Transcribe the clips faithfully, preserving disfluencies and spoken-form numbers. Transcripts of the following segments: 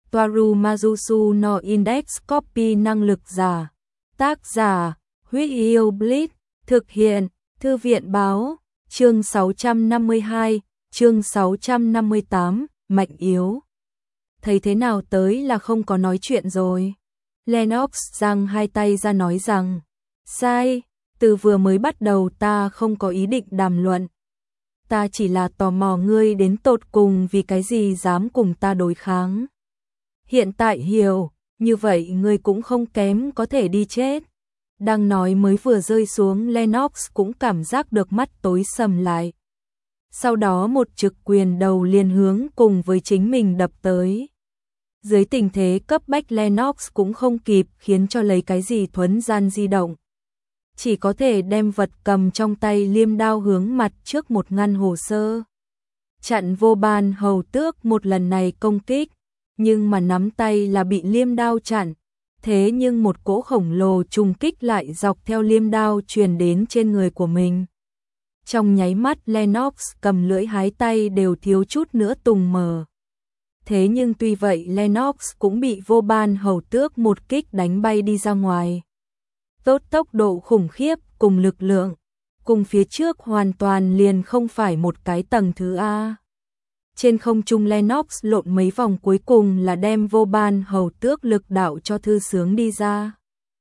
Toaru Majusu no Index Copy năng lực giả. Tác giả, Huyết Yêu Blitz, thực hiện, Thư viện báo, chương sáu trăm năm mươi hai, chương sáu trăm năm mươi tám, mạnh yếu. Thấy thế nào tới là không có nói chuyện rồi. Lennox giang hai tay ra nói rằng, sai, từ vừa mới bắt đầu ta không có ý định đàm luận. Ta chỉ là tò mò ngươi đến tột cùng vì cái gì dám cùng ta đối kháng. Hiện tại hiểu, như vậy ngươi cũng không kém có thể đi chết. Đang nói mới vừa rơi xuống, Lennox cũng cảm giác được mắt tối sầm lại. Sau đó một trực quyền đầu liền hướng cùng với chính mình đập tới. Dưới tình thế cấp bách, Lennox cũng không kịp khiến cho lấy cái gì thuấn gian di động. Chỉ có thể đem vật cầm trong tay liêm đao hướng mặt trước một ngăn hồ sơ. Chặn vô ban hầu tước một lần này công kích, nhưng mà nắm tay là bị liêm đao chặn. Thế nhưng một cỗ khổng lồ trùng kích lại dọc theo liêm đao truyền đến trên người của mình. Trong nháy mắt, Lennox cầm lưỡi hái tay đều thiếu chút nữa tùng mở. Thế nhưng tuy vậy, Lennox cũng bị vô ban hầu tước một kích đánh bay đi ra ngoài. Tốt tốc độ khủng khiếp cùng lực lượng, cùng phía trước hoàn toàn liền không phải một cái tầng thứ A. Trên không trung, Lennox lộn mấy vòng cuối cùng là đem vô ban hầu tước lực đạo cho thư sướng đi ra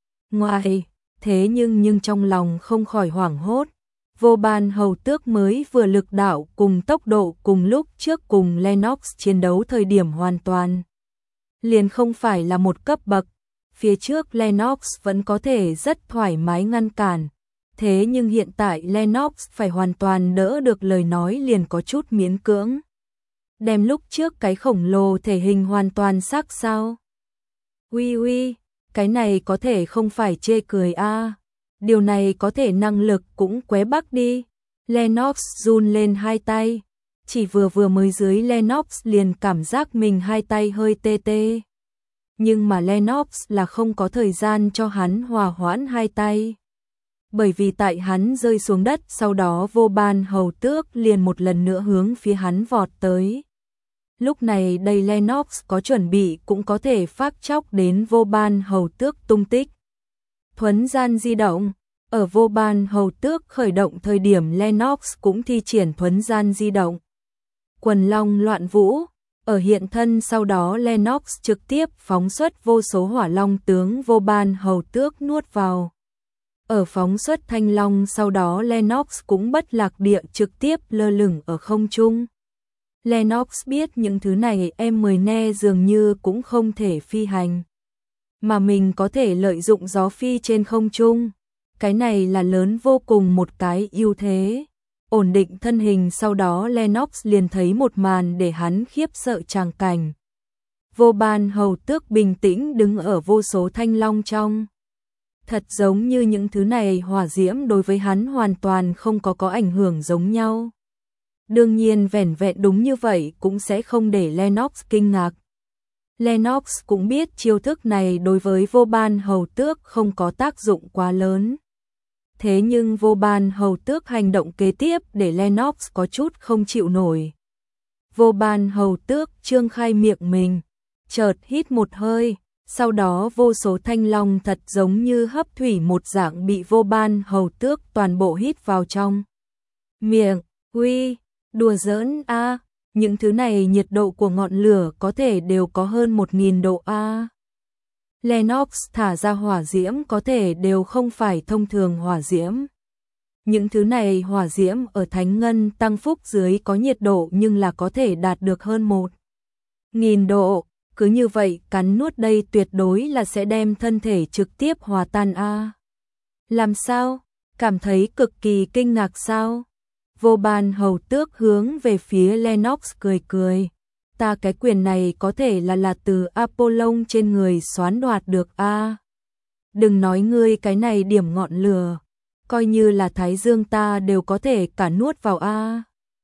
ngoài. Thế nhưng nhưng trong lòng không khỏi hoảng hốt. Vô ban hầu tước mới vừa lực đạo cùng tốc độ cùng lúc trước cùng Lennox chiến đấu thời điểm hoàn toàn liền không phải là một cấp bậc. Phía trước Lennox vẫn có thể rất thoải mái ngăn cản. Thế nhưng hiện tại Lennox phải hoàn toàn đỡ được lời nói liền có chút miễn cưỡng. Đem lúc trước cái khổng lồ thể hình hoàn toàn xác sao? Uy uy, cái này có thể không phải chê cười a. À. Điều này có thể năng lực cũng qué bắc đi. Lennox run lên hai tay. Chỉ vừa vừa mới dưới, Lennox liền cảm giác mình hai tay hơi tê tê. Nhưng mà Lennox là không có thời gian cho hắn hòa hoãn hai tay. Bởi vì tại hắn rơi xuống đất, sau đó vô ban hầu tước liền một lần nữa hướng phía hắn vọt tới. Lúc này đây Lennox có chuẩn bị cũng có thể phát chóc đến vô ban hầu tước tung tích. Thuấn gian di động, ở vô ban hầu tước khởi động thời điểm Lennox cũng thi triển thuấn gian di động. Quần long loạn vũ, ở hiện thân sau đó Lennox trực tiếp phóng xuất vô số hỏa long tướng vô ban hầu tước nuốt vào. Ở phóng xuất thanh long sau đó Lennox cũng bất lạc địa trực tiếp lơ lửng ở không trung. Lennox biết những thứ này em mười ne dường như cũng không thể phi hành. Mà mình có thể lợi dụng gió phi trên không trung. Cái này là lớn vô cùng một cái ưu thế. Ổn định thân hình sau đó Lennox liền thấy một màn để hắn khiếp sợ tràng cảnh. Vô ban hầu tước bình tĩnh đứng ở vô số thanh long trong. Thật giống như những thứ này hỏa diễm đối với hắn hoàn toàn không có có ảnh hưởng giống nhau. Đương nhiên vẻn vẹn đúng như vậy cũng sẽ không để Lennox kinh ngạc. Lennox cũng biết chiêu thức này đối với vô ban hầu tước không có tác dụng quá lớn. Thế nhưng vô ban hầu tước hành động kế tiếp để Lennox có chút không chịu nổi. Vô ban hầu tước trương khai miệng mình, chợt hít một hơi, sau đó vô số thanh long thật giống như hấp thủy một dạng bị vô ban hầu tước toàn bộ hít vào trong miệng. Uy, đùa giỡn a, à, những thứ này nhiệt độ của ngọn lửa có thể đều có hơn một nghìn độ a. À. Lennox thả ra hỏa diễm có thể đều không phải thông thường hỏa diễm. Những thứ này hỏa diễm ở thánh ngân tăng phúc dưới có nhiệt độ nhưng là có thể đạt được hơn một nghìn độ. Cứ như vậy cắn nuốt đây tuyệt đối là sẽ đem thân thể trực tiếp hòa tan a. À. Làm sao? Cảm thấy cực kỳ kinh ngạc sao? Vô ban hầu tước hướng về phía Lennox cười cười. Ta cái quyền này có thể là là từ Apollon trên người xoán đoạt được a. À. Đừng nói ngươi cái này điểm ngọn lửa, coi như là thái dương ta đều có thể cả nuốt vào a. À.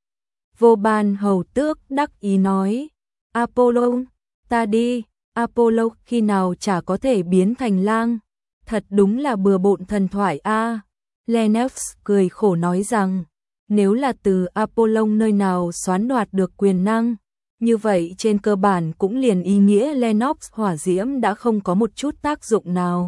Vô ban hầu tước đắc ý nói, Apollon, ta đi, Apollo khi nào chả có thể biến thành lang, thật đúng là bừa bộn thần thoại a. À. Lennox cười khổ nói rằng, nếu là từ Apollon nơi nào xoán đoạt được quyền năng, Như vậy trên cơ bản cũng liền ý nghĩa Lennox hỏa diễm đã không có một chút tác dụng nào.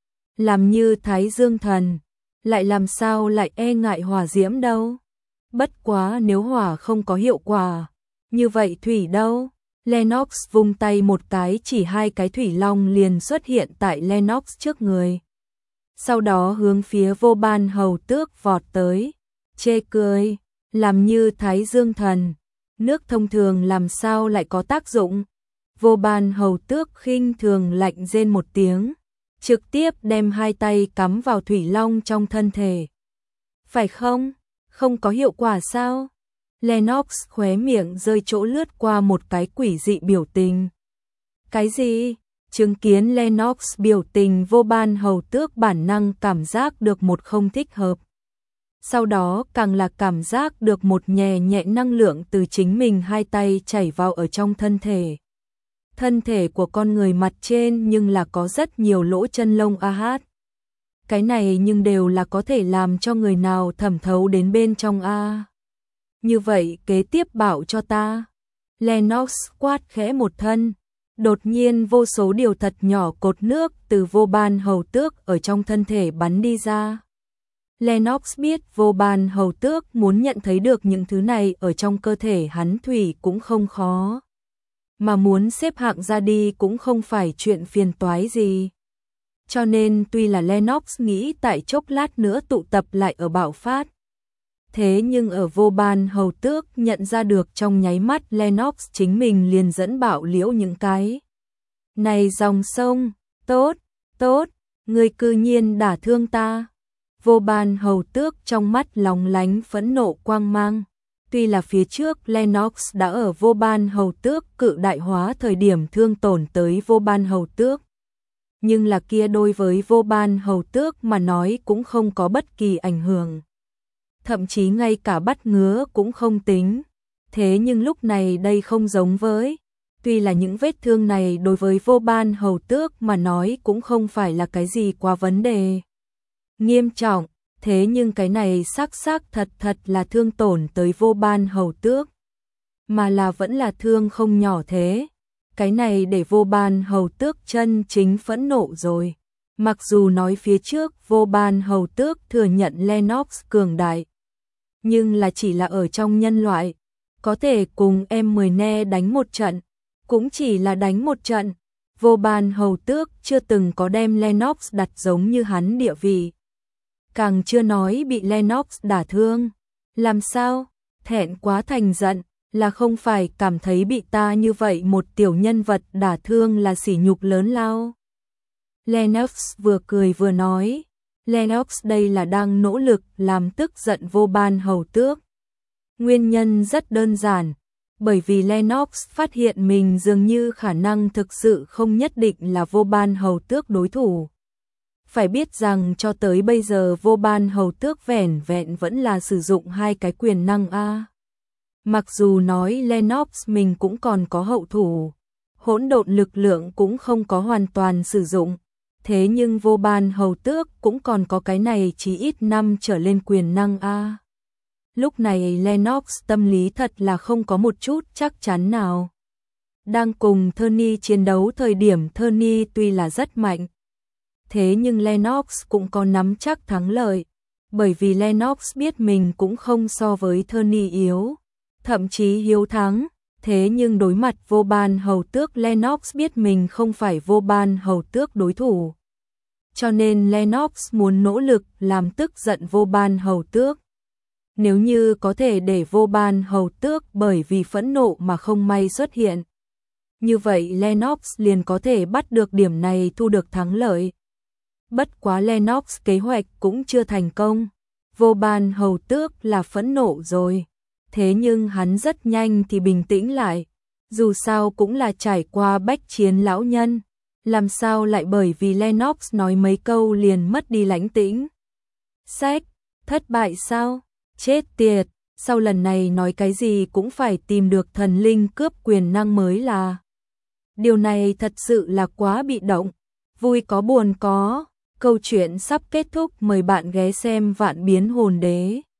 Làm như Thái Dương Thần, lại làm sao lại e ngại hỏa diễm đâu. Bất quá nếu hỏa không có hiệu quả, như vậy thủy đâu? Lennox vung tay một cái, chỉ hai cái thủy long liền xuất hiện tại Lennox trước người. Sau đó hướng phía Vô Ban Hầu Tước vọt tới, chê cười, làm như Thái Dương Thần, nước thông thường làm sao lại có tác dụng. Vô Ban Hầu Tước khinh thường lạnh rên một tiếng, trực tiếp đem hai tay cắm vào thủy long trong thân thể. Phải không? Không có hiệu quả sao? Lennox khóe miệng rơi chỗ lướt qua một cái quỷ dị biểu tình. Cái gì? Chứng kiến Lennox biểu tình, Vô Ban Hầu Tước bản năng cảm giác được một không thích hợp. Sau đó càng là cảm giác được một nhẹ nhẹ năng lượng từ chính mình hai tay chảy vào ở trong thân thể. Thân thể của con người mặt trên nhưng là có rất nhiều lỗ chân lông a hát. Cái này nhưng đều là có thể làm cho người nào thẩm thấu đến bên trong a. Như vậy kế tiếp bảo cho ta. Lennox quát khẽ một thân. Đột nhiên vô số điều thật nhỏ cột nước từ Vô Ban Hầu Tước ở trong thân thể bắn đi ra. Lennox biết Vô Ban Hầu Tước muốn nhận thấy được những thứ này ở trong cơ thể hắn thủy cũng không khó. Mà muốn xếp hạng ra đi cũng không phải chuyện phiền toái gì. Cho nên tuy là Lennox nghĩ tại chốc lát nữa tụ tập lại ở bạo phát. Thế nhưng ở Vô Ban Hầu Tước nhận ra được trong nháy mắt Lennox chính mình liền dẫn bạo liễu những cái. Này dòng sông, tốt, tốt, người cư nhiên đả thương ta. Vô Ban Hầu Tước trong mắt lóng lánh phẫn nộ quang mang. Tuy là phía trước Lennox đã ở Vô Ban Hầu Tước cự đại hóa thời điểm thương tổn tới Vô Ban Hầu Tước. Nhưng là kia đối với Vô Ban Hầu Tước mà nói cũng không có bất kỳ ảnh hưởng. Thậm chí ngay cả bắt ngứa cũng không tính. Thế nhưng lúc này đây không giống với. Tuy là những vết thương này đối với Vô Ban Hầu Tước mà nói cũng không phải là cái gì quá vấn đề nghiêm trọng. Thế nhưng cái này xác xác thật thật là thương tổn tới Vô Ban Hầu Tước. Mà là vẫn là thương không nhỏ thế. Cái này để Vô Ban Hầu Tước chân chính phẫn nộ rồi. Mặc dù nói phía trước Vô Ban Hầu Tước thừa nhận Lennox cường đại. Nhưng là chỉ là ở trong nhân loại. Có thể cùng em mười ne đánh một trận. Cũng chỉ là đánh một trận. Vô Ban Hầu Tước chưa từng có đem Lennox đặt giống như hắn địa vị. Càng chưa nói bị Lennox đả thương. Làm sao? Thẹn quá thành giận. Là không phải cảm thấy bị ta như vậy một tiểu nhân vật đả thương là sỉ nhục lớn lao. Lennox vừa cười vừa nói. Lennox đây là đang nỗ lực làm tức giận Vô Ban Hầu Tước. Nguyên nhân rất đơn giản. Bởi vì Lennox phát hiện mình dường như khả năng thực sự không nhất định là Vô Ban Hầu Tước đối thủ. Phải biết rằng cho tới bây giờ Vô Ban Hầu Tước vẻn vẹn vẫn là sử dụng hai cái quyền năng A. Mặc dù nói Lennox mình cũng còn có hậu thủ, hỗn độn lực lượng cũng không có hoàn toàn sử dụng, thế nhưng Vô Ban Hầu Tước cũng còn có cái này chí ít năm trở lên quyền năng A. Lúc này Lennox tâm lý thật là không có một chút chắc chắn nào. Đang cùng Tony chiến đấu thời điểm Tony tuy là rất mạnh, thế nhưng Lennox cũng có nắm chắc thắng lợi, bởi vì Lennox biết mình cũng không so với Tony yếu. Thậm chí hiếu thắng, thế nhưng đối mặt Vô Ban Hầu Tước Lennox biết mình không phải Vô Ban Hầu Tước đối thủ. Cho nên Lennox muốn nỗ lực làm tức giận Vô Ban Hầu Tước. Nếu như có thể để Vô Ban Hầu Tước bởi vì phẫn nộ mà không may xuất hiện. Như vậy Lennox liền có thể bắt được điểm này thu được thắng lợi. Bất quá Lennox kế hoạch cũng chưa thành công. Vô Ban Hầu Tước là phẫn nộ rồi. Thế nhưng hắn rất nhanh thì bình tĩnh lại, dù sao cũng là trải qua bách chiến lão nhân, làm sao lại bởi vì Lennox nói mấy câu liền mất đi lãnh tĩnh. Sách, thất bại sao? Chết tiệt, sau lần này nói cái gì cũng phải tìm được thần linh cướp quyền năng mới là. Điều này thật sự là quá bị động, vui có buồn có, câu chuyện sắp kết thúc, mời bạn ghé xem Vạn Biến Hồn Đế.